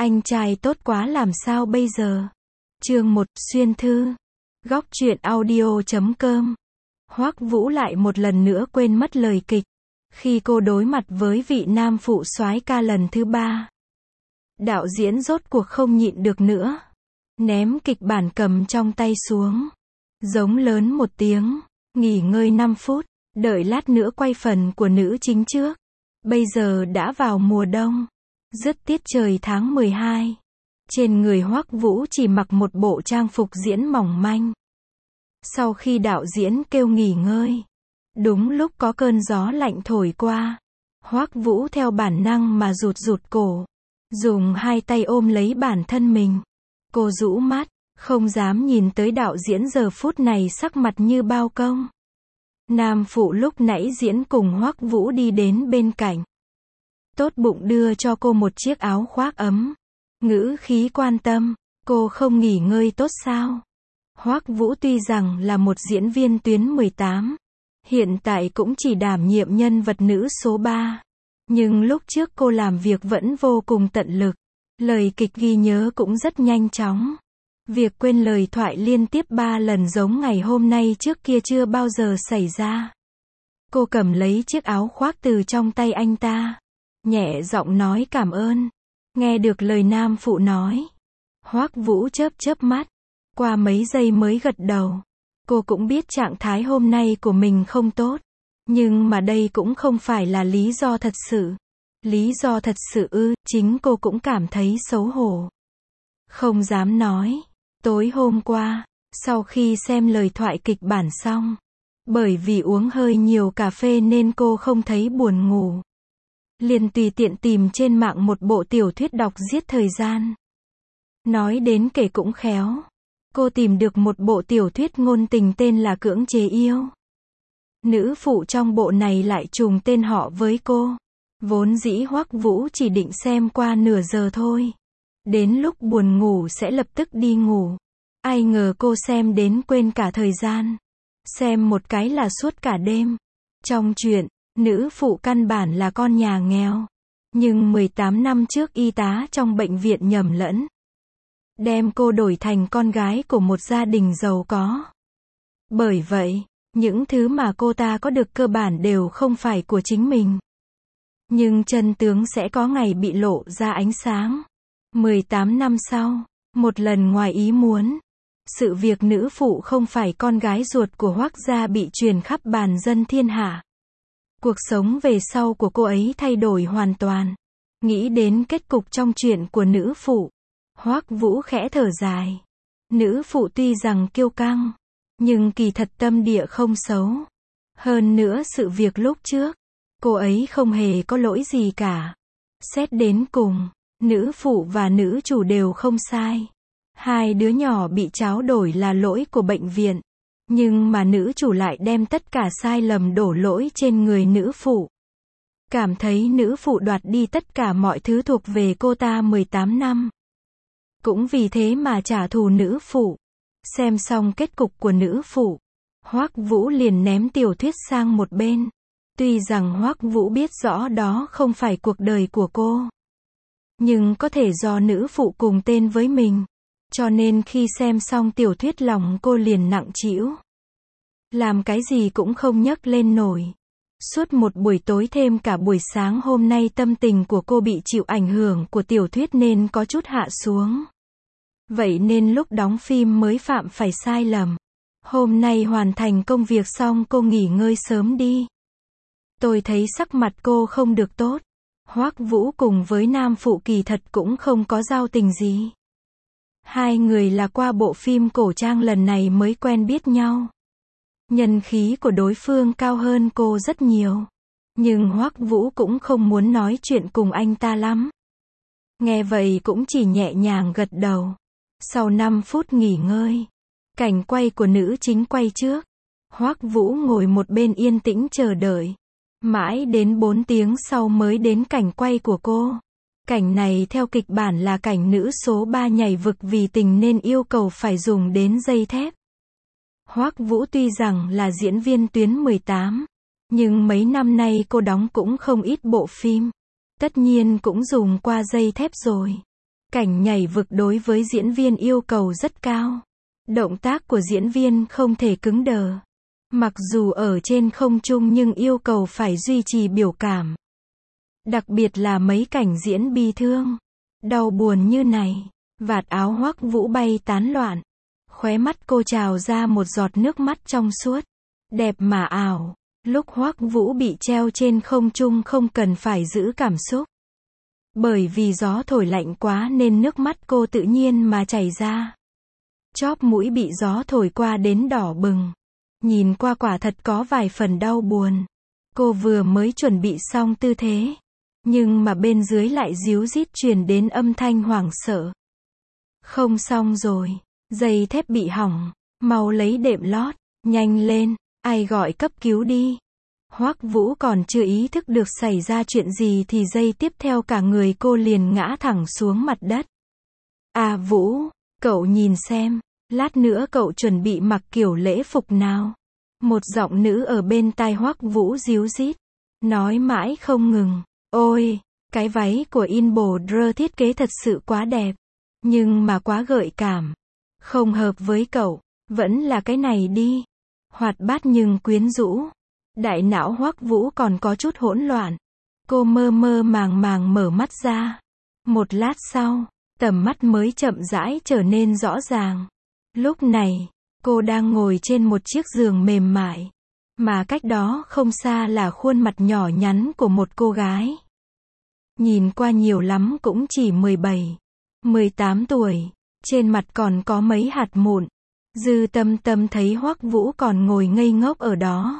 Anh trai tốt quá làm sao bây giờ? Chương 1, xuyên thư. Góc truyện audio.com. Hoắc Vũ lại một lần nữa quên mất lời kịch. Khi cô đối mặt với vị nam phụ soái ca lần thứ 3. Đạo diễn rốt cuộc không nhịn được nữa. Ném kịch bản cầm trong tay xuống. Giống lớn một tiếng. Nghỉ ngơi 5 phút. Đợi lát nữa quay phần của nữ chính trước. Bây giờ đã vào mùa đông. Dứt tiết trời tháng 12. Trên người Hoắc Vũ chỉ mặc một bộ trang phục diễn mỏng manh. Sau khi đạo diễn kêu nghỉ ngơi, đúng lúc có cơn gió lạnh thổi qua, Hoắc Vũ theo bản năng mà rụt cổ, dùng hai tay ôm lấy bản thân mình. Cô rũ mắt, không dám nhìn tới đạo diễn giờ phút này sắc mặt như bao công. Nam phụ lúc nãy diễn cùng Hoắc Vũ đi đến bên cạnh. Tốt bụng đưa cho cô một chiếc áo khoác ấm. Ngữ khí quan tâm, cô không nghỉ ngơi tốt sao? Hoắc Vũ tuy rằng là một diễn viên tuyến 18, hiện tại cũng chỉ đảm nhiệm nhân vật nữ số 3. Nhưng lúc trước cô làm việc vẫn vô cùng tận lực. Lời kịch ghi nhớ cũng rất nhanh chóng. Việc quên lời thoại liên tiếp 3 lần giống ngày hôm nay trước kia chưa bao giờ xảy ra. Cô cầm lấy chiếc áo khoác từ trong tay anh ta. Nhẹ giọng nói cảm ơn. Nghe được lời nam phụ nói. Hoắc Vũ chớp mắt. Qua mấy giây mới gật đầu. Cô cũng biết trạng thái hôm nay của mình không tốt. Nhưng mà đây cũng không phải là lý do thật sự. Lý do thật sự chính cô cũng cảm thấy xấu hổ. Không dám nói. Tối hôm qua, sau khi xem lời thoại kịch bản xong, bởi vì uống hơi nhiều cà phê nên cô không thấy buồn ngủ. Liền tùy tiện tìm trên mạng một bộ tiểu thuyết đọc giết thời gian. Nói đến kể cũng khéo. Cô tìm được một bộ tiểu thuyết ngôn tình tên là Cưỡng chế yêu. Nữ phụ trong bộ này lại trùng tên họ với cô. Vốn dĩ Hoắc Vũ chỉ định xem qua nửa giờ thôi. Đến lúc buồn ngủ sẽ lập tức đi ngủ. Ai ngờ cô xem đến quên cả thời gian. Xem một cái là suốt cả đêm. Trong truyện, nữ phụ căn bản là con nhà nghèo. Nhưng 18 năm trước y tá trong bệnh viện nhầm lẫn. Đem cô đổi thành con gái của một gia đình giàu có. Bởi vậy, những thứ mà cô ta có được cơ bản đều không phải của chính mình. Nhưng chân tướng sẽ có ngày bị lộ ra ánh sáng. 18 năm sau, một lần ngoài ý muốn. Sự việc nữ phụ không phải con gái ruột của Hoắc gia bị truyền khắp bàn dân thiên hạ. Cuộc sống về sau của cô ấy thay đổi hoàn toàn. Nghĩ đến kết cục trong chuyện của nữ phụ. Hoắc Vũ khẽ thở dài. Nữ phụ tuy rằng kiêu căng, nhưng kỳ thật tâm địa không xấu. Hơn nữa sự việc lúc trước, cô ấy không hề có lỗi gì cả. Xét đến cùng, nữ phụ và nữ chủ đều không sai. Hai đứa nhỏ bị tráo đổi là lỗi của bệnh viện. Nhưng mà nữ chủ lại đem tất cả sai lầm đổ lỗi trên người nữ phụ. Cảm thấy nữ phụ đoạt đi tất cả mọi thứ thuộc về cô ta 18 năm. Cũng vì thế mà trả thù nữ phụ. Xem xong kết cục của nữ phụ, Hoắc Vũ liền ném tiểu thuyết sang một bên. Tuy rằng Hoắc Vũ biết rõ đó không phải cuộc đời của cô. Nhưng có thể do nữ phụ cùng tên với mình. Cho nên khi xem xong tiểu thuyết lòng cô liền nặng trĩu. Làm cái gì cũng không nhấc lên nổi. Suốt một buổi tối thêm cả buổi sáng hôm nay tâm tình của cô bị chịu ảnh hưởng của tiểu thuyết nên có chút hạ xuống. Vậy nên lúc đóng phim mới phạm phải sai lầm. Hôm nay hoàn thành công việc xong cô nghỉ ngơi sớm đi. Tôi thấy sắc mặt cô không được tốt. Hoắc Vũ cùng với nam phụ kỳ thật cũng không có giao tình gì. Hai người là qua bộ phim cổ trang lần này mới quen biết nhau. Nhân khí của đối phương cao hơn cô rất nhiều. Nhưng Hoắc Vũ cũng không muốn nói chuyện cùng anh ta lắm. Nghe vậy cũng chỉ nhẹ nhàng gật đầu. Sau 5 phút nghỉ ngơi, cảnh quay của nữ chính quay trước. Hoắc Vũ ngồi một bên yên tĩnh chờ đợi. Mãi đến 4 tiếng sau mới đến cảnh quay của cô. Cảnh này theo kịch bản là cảnh nữ số 3 nhảy vực vì tình nên yêu cầu phải dùng đến dây thép. Hoắc Vũ tuy rằng là diễn viên tuyến 18, nhưng mấy năm nay cô đóng cũng không ít bộ phim. Tất nhiên cũng dùng qua dây thép rồi. Cảnh nhảy vực đối với diễn viên yêu cầu rất cao. Động tác của diễn viên không thể cứng đờ. Mặc dù ở trên không trung nhưng yêu cầu phải duy trì biểu cảm. Đặc biệt là mấy cảnh diễn bi thương, đau buồn như này. Vạt áo Hoắc Vũ bay tán loạn. Khóe mắt cô trào ra một giọt nước mắt trong suốt. Đẹp mà ảo. Lúc Hoắc Vũ bị treo trên không trung không cần phải giữ cảm xúc. Bởi vì gió thổi lạnh quá nên nước mắt cô tự nhiên mà chảy ra. Chóp mũi bị gió thổi qua đến đỏ bừng. Nhìn qua quả thật có vài phần đau buồn. Cô vừa mới chuẩn bị xong tư thế. Nhưng mà bên dưới lại ríu rít truyền đến âm thanh hoảng sợ. Không xong rồi. Dây thép bị hỏng. Mau lấy đệm lót. Nhanh lên. Ai gọi cấp cứu đi. Hoắc Vũ còn chưa ý thức được xảy ra chuyện gì thì giây tiếp theo cả người cô liền ngã thẳng xuống mặt đất. À Vũ, cậu nhìn xem, lát nữa cậu chuẩn bị mặc kiểu lễ phục nào? Một giọng nữ ở bên tai Hoắc Vũ ríu rít, nói mãi không ngừng. Ôi, cái váy của Inbodr thiết kế thật sự quá đẹp, nhưng mà quá gợi cảm, không hợp với cậu, vẫn là cái này đi. Hoạt bát nhưng quyến rũ. Đại não Hoắc Vũ còn có chút hỗn loạn. Cô mơ mơ màng màng mở mắt ra. Một lát sau, tầm mắt mới chậm rãi trở nên rõ ràng. Lúc này, cô đang ngồi trên một chiếc giường mềm mại. Mà cách đó không xa là khuôn mặt nhỏ nhắn của một cô gái. Nhìn qua nhiều lắm cũng chỉ 17, 18 tuổi. Trên mặt còn có mấy hạt mụn. Dư Tâm Tâm thấy Hoắc Vũ còn ngồi ngây ngốc ở đó.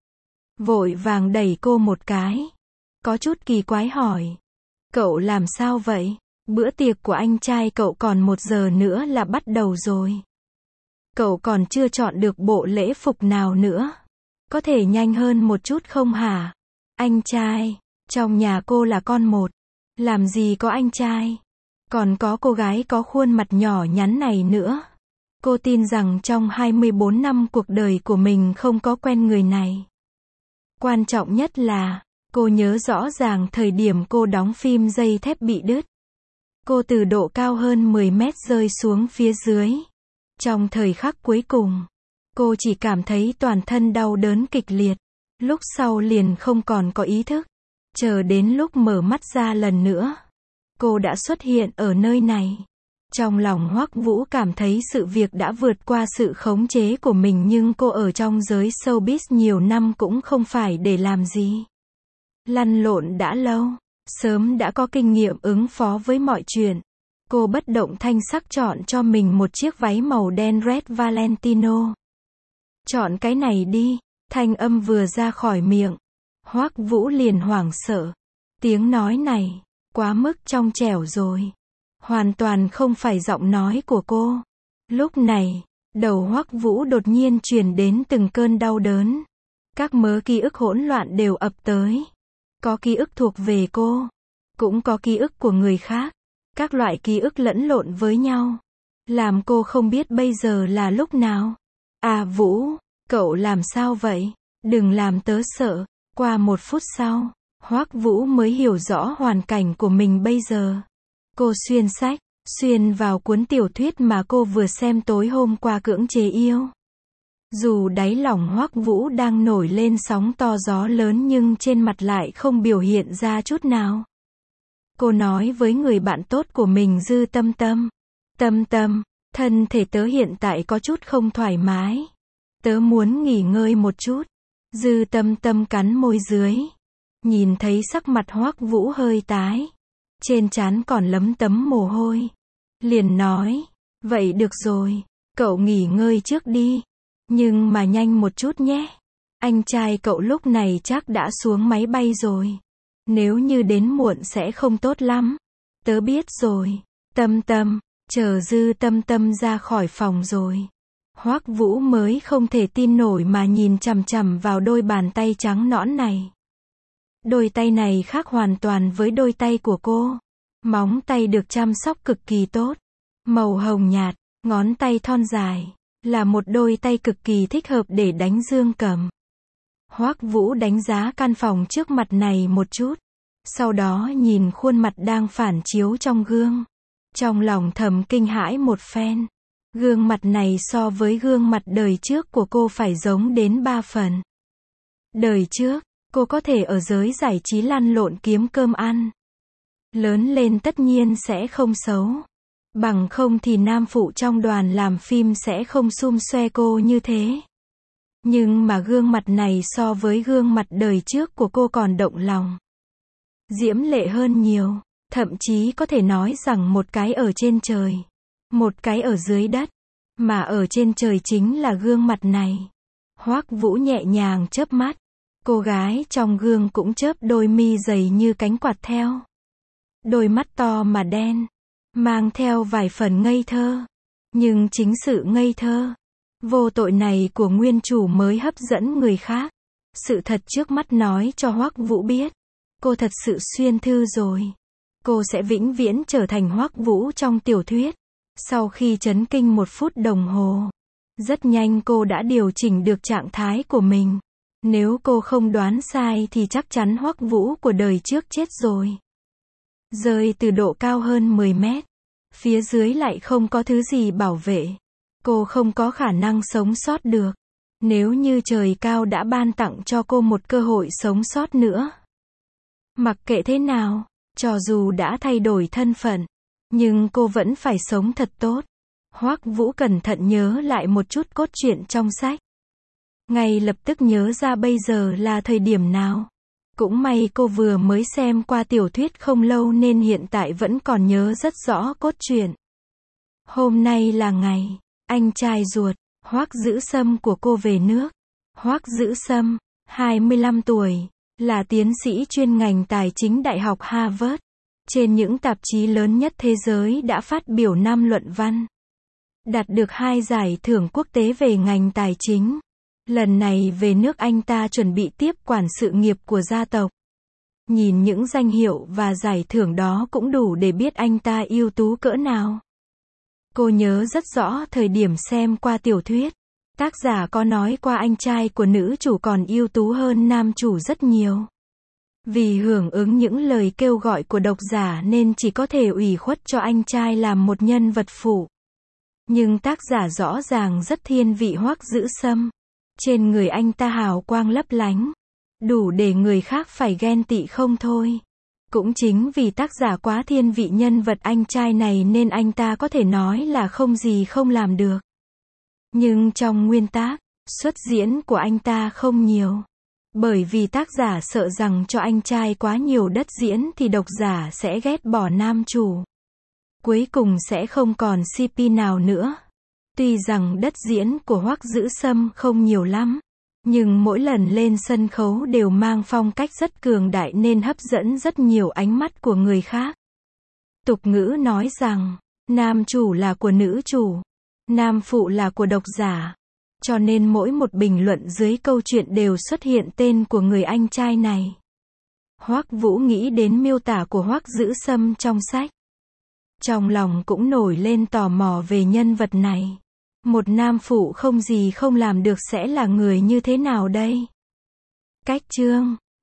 Vội vàng đẩy cô một cái. Có chút kỳ quái hỏi. Cậu làm sao vậy? Bữa tiệc của anh trai cậu còn 1 giờ nữa là bắt đầu rồi. Cậu còn chưa chọn được bộ lễ phục nào nữa. Có thể nhanh hơn một chút không hả? Anh trai, trong nhà cô là con một. Làm gì có anh trai? Còn có cô gái có khuôn mặt nhỏ nhắn này nữa. Cô tin rằng trong 24 năm cuộc đời của mình không có quen người này. Quan trọng nhất là, cô nhớ rõ ràng thời điểm cô đóng phim dây thép bị đứt. Cô từ độ cao hơn 10 mét rơi xuống phía dưới. Trong thời khắc cuối cùng, cô chỉ cảm thấy toàn thân đau đớn kịch liệt. Lúc sau liền không còn có ý thức. Chờ đến lúc mở mắt ra lần nữa, cô đã xuất hiện ở nơi này. Trong lòng Hoắc Vũ cảm thấy sự việc đã vượt qua sự khống chế của mình nhưng cô ở trong giới showbiz nhiều năm cũng không phải để làm gì. Lăn lộn đã lâu, sớm đã có kinh nghiệm ứng phó với mọi chuyện. Cô bất động thanh sắc chọn cho mình một chiếc váy màu đen Red Valentino. Chọn cái này đi, thanh âm vừa ra khỏi miệng. Hoắc Vũ liền hoảng sợ. Tiếng nói này, quá mức trong trẻo rồi. Hoàn toàn không phải giọng nói của cô. Lúc này, đầu Hoắc Vũ đột nhiên truyền đến từng cơn đau đớn. Các mớ ký ức hỗn loạn đều ập tới. Có ký ức thuộc về cô, cũng có ký ức của người khác. Các loại ký ức lẫn lộn với nhau, làm cô không biết bây giờ là lúc nào. À Vũ, cậu làm sao vậy? Đừng làm tớ sợ. Qua 1 phút sau, Hoắc Vũ mới hiểu rõ hoàn cảnh của mình bây giờ. Cô xuyên sách, xuyên vào cuốn tiểu thuyết mà cô vừa xem tối hôm qua cưỡng chế yêu. Dù đáy lòng Hoắc Vũ đang nổi lên sóng to gió lớn nhưng trên mặt lại không biểu hiện ra chút nào. Cô nói với người bạn tốt của mình Dư Tâm Tâm. Tâm Tâm, thân thể tớ hiện tại có chút không thoải mái. Tớ muốn nghỉ ngơi một chút. Dư Tâm Tâm cắn môi dưới. Nhìn thấy sắc mặt Hoắc Vũ hơi tái. Trên trán còn lấm tấm mồ hôi. Liền nói. Vậy được rồi. Cậu nghỉ ngơi trước đi. Nhưng mà nhanh một chút nhé. Anh trai cậu lúc này chắc đã xuống máy bay rồi. Nếu như đến muộn sẽ không tốt lắm. Tớ biết rồi. Tâm Tâm, chờ Dư Tâm Tâm ra khỏi phòng rồi. Hoắc Vũ mới không thể tin nổi mà nhìn chằm chằm vào đôi bàn tay trắng nõn này. Đôi tay này khác hoàn toàn với đôi tay của cô. Móng tay được chăm sóc cực kỳ tốt. Màu hồng nhạt, ngón tay thon dài. Là một đôi tay cực kỳ thích hợp để đánh dương cầm. Hoắc Vũ đánh giá căn phòng trước mặt này một chút. Sau đó nhìn khuôn mặt đang phản chiếu trong gương. Trong lòng thầm kinh hãi một phen. Gương mặt này so với gương mặt đời trước của cô phải giống đến 3 phần. Đời trước, cô có thể ở giới giải trí lăn lộn kiếm cơm ăn. Lớn lên tất nhiên sẽ không xấu. Bằng không thì nam phụ trong đoàn làm phim sẽ không sum xoe cô như thế. Nhưng mà gương mặt này so với gương mặt đời trước của cô còn động lòng. Diễm lệ hơn nhiều, thậm chí có thể nói rằng một cái ở trên trời, một cái ở dưới đất, mà ở trên trời chính là gương mặt này. Hoắc Vũ nhẹ nhàng chớp mắt, cô gái trong gương cũng chớp đôi mi dày như cánh quạt theo. Đôi mắt to mà đen, mang theo vài phần ngây thơ, nhưng chính sự ngây thơ, vô tội này của nguyên chủ mới hấp dẫn người khác. Sự thật trước mắt nói cho Hoắc Vũ biết, cô thật sự xuyên thư rồi. Cô sẽ vĩnh viễn trở thành Hoắc Vũ trong tiểu thuyết. Sau khi chấn kinh 1 phút đồng hồ, rất nhanh cô đã điều chỉnh được trạng thái của mình. Nếu cô không đoán sai thì chắc chắn Hoắc Vũ của đời trước chết rồi. Rơi từ độ cao hơn 10 mét. Phía dưới lại không có thứ gì bảo vệ. Cô không có khả năng sống sót được. Nếu như trời cao đã ban tặng cho cô một cơ hội sống sót nữa. Mặc kệ thế nào, cho dù đã thay đổi thân phận, nhưng cô vẫn phải sống thật tốt. Hoắc Vũ cẩn thận nhớ lại một chút cốt truyện trong sách. Ngay lập tức nhớ ra bây giờ là thời điểm nào. Cũng may cô vừa mới xem qua tiểu thuyết không lâu nên hiện tại vẫn còn nhớ rất rõ cốt truyện. Hôm nay là ngày, anh trai ruột, Hoắc Dữ Sâm của cô về nước. Hoắc Dữ Sâm, 25 tuổi, là tiến sĩ chuyên ngành tài chính Đại học Harvard. Trên những tạp chí lớn nhất thế giới đã phát biểu 5 luận văn. Đạt được 2 giải thưởng quốc tế về ngành tài chính. Lần này về nước anh ta chuẩn bị tiếp quản sự nghiệp của gia tộc. Nhìn những danh hiệu và giải thưởng đó cũng đủ để biết anh ta ưu tú cỡ nào. Cô nhớ rất rõ thời điểm xem qua tiểu thuyết. Tác giả có nói qua anh trai của nữ chủ còn ưu tú hơn nam chủ rất nhiều. Vì hưởng ứng những lời kêu gọi của độc giả nên chỉ có thể ủy khuất cho anh trai làm một nhân vật phụ. Nhưng tác giả rõ ràng rất thiên vị Hoắc Dữ Sâm. Trên người anh ta hào quang lấp lánh, đủ để người khác phải ghen tị không thôi. Cũng chính vì tác giả quá thiên vị nhân vật anh trai này nên anh ta có thể nói là không gì không làm được. Nhưng trong nguyên tác, xuất diễn của anh ta không nhiều. Bởi vì tác giả sợ rằng cho anh trai quá nhiều đất diễn thì độc giả sẽ ghét bỏ nam chủ. Cuối cùng sẽ không còn CP nào nữa. Tuy rằng đất diễn của Hoắc Dữ Sâm không nhiều lắm, nhưng mỗi lần lên sân khấu đều mang phong cách rất cường đại nên hấp dẫn rất nhiều ánh mắt của người khác. Tục ngữ nói rằng, nam chủ là của nữ chủ, nam phụ là của độc giả. Cho nên mỗi một bình luận dưới câu chuyện đều xuất hiện tên của người anh trai này. Hoắc Vũ nghĩ đến miêu tả của Hoắc Dữ Sâm trong sách. Trong lòng cũng nổi lên tò mò về nhân vật này. Một nam phụ không gì không làm được sẽ là người như thế nào đây? Cách chương